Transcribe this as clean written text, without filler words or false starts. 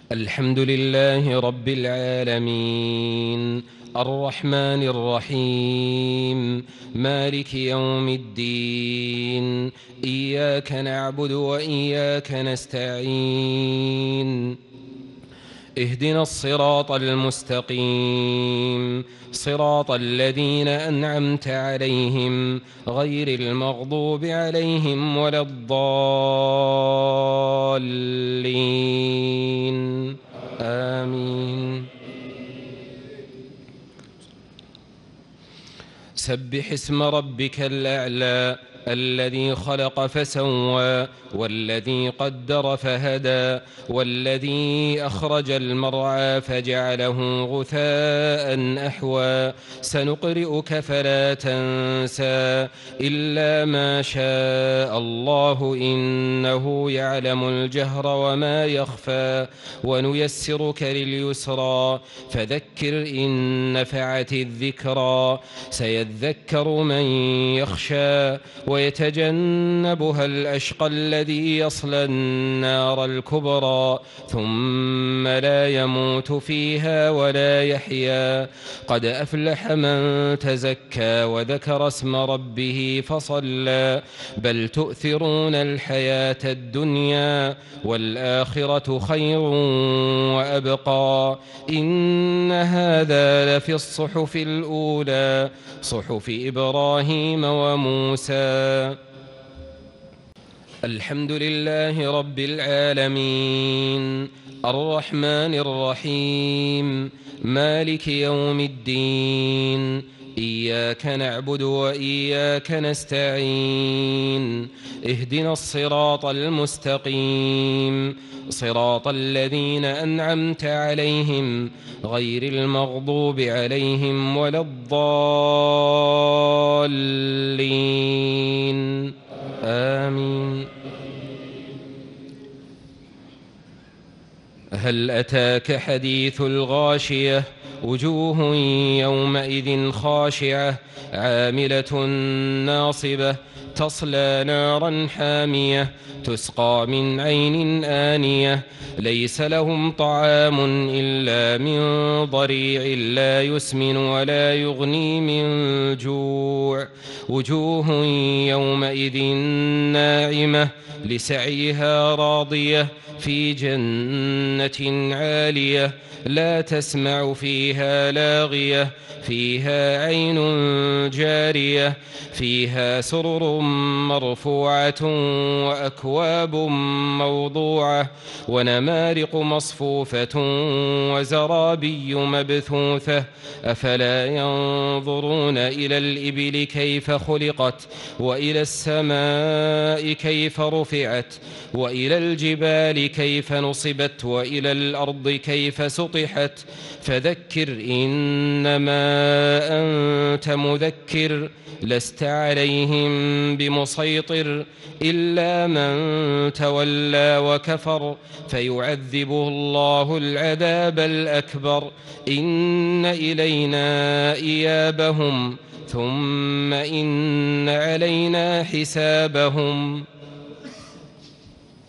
الحمد لله رب العالمين، الرحمن الرحيم، مالك يوم الدين. إياك نعبد وإياك نستعين. اهدنا الصراط المستقيم، صراط الذين أنعمت عليهم غير المغضوب عليهم ولا الضالين. آمين. سبح اسم ربك الأعلى، الذي خلق فسوى، والذي قدر فهدى، والذي أخرج المرعى فجعله غثاء أحوى. سنقرئك فلا تنسى إلا ما شاء الله، إنه يعلم الجهر وما يخفى. ونيسرك لليسرى، فذكر إن نفعت الذكرى. سيذكر من يخشى ويتجنبها الأشقى الذي يصلى النار الكبرى، ثم لا يموت فيها ولا يحيا. قد أفلح من تزكى وذكر اسم ربه فصلى. بل تؤثرون الحياة الدنيا، والآخرة خير وأبقى. إن هذا لفي الصحف الأولى، صحف إبراهيم وموسى. الحمد لله رب العالمين، الرحمن الرحيم، مالك يوم الدين. إياك نعبد وإياك نستعين. اهدنا الصراط المستقيم، صراط الذين أنعمت عليهم غير المغضوب عليهم ولا الضالين. آمين. هل أتاك حديث الغاشية؟ وجوه يومئذ خاشعة، عاملة ناصبة، تصلى نارا حامية، تسقى من عين آنية. ليس لهم طعام إلا من ضريع، لا يسمن ولا يغني من جوع. وجوه يومئذ ناعمة، لسعيها راضية، في جنة عالية، لا تسمع فيها لاغية، فيها عين جارية، فيها سرر مرفوعة، وأكواب موضوعة، ونمارق مصفوفة، وزرابي مبثوثة. أفلا ينظرون إلى الإبل كيف خلقت، وإلى السماء كيف رفعت، وإلى الجبال كيف نصبت، وإلى الأرض كيف سطحت. فذكر إنما أنت مذكر، لست عليهم بمسيطر، إلا من تولى وكفر، فيعذبه الله العذاب الأكبر. إن إلينا إيابهم، ثم إن علينا حسابهم.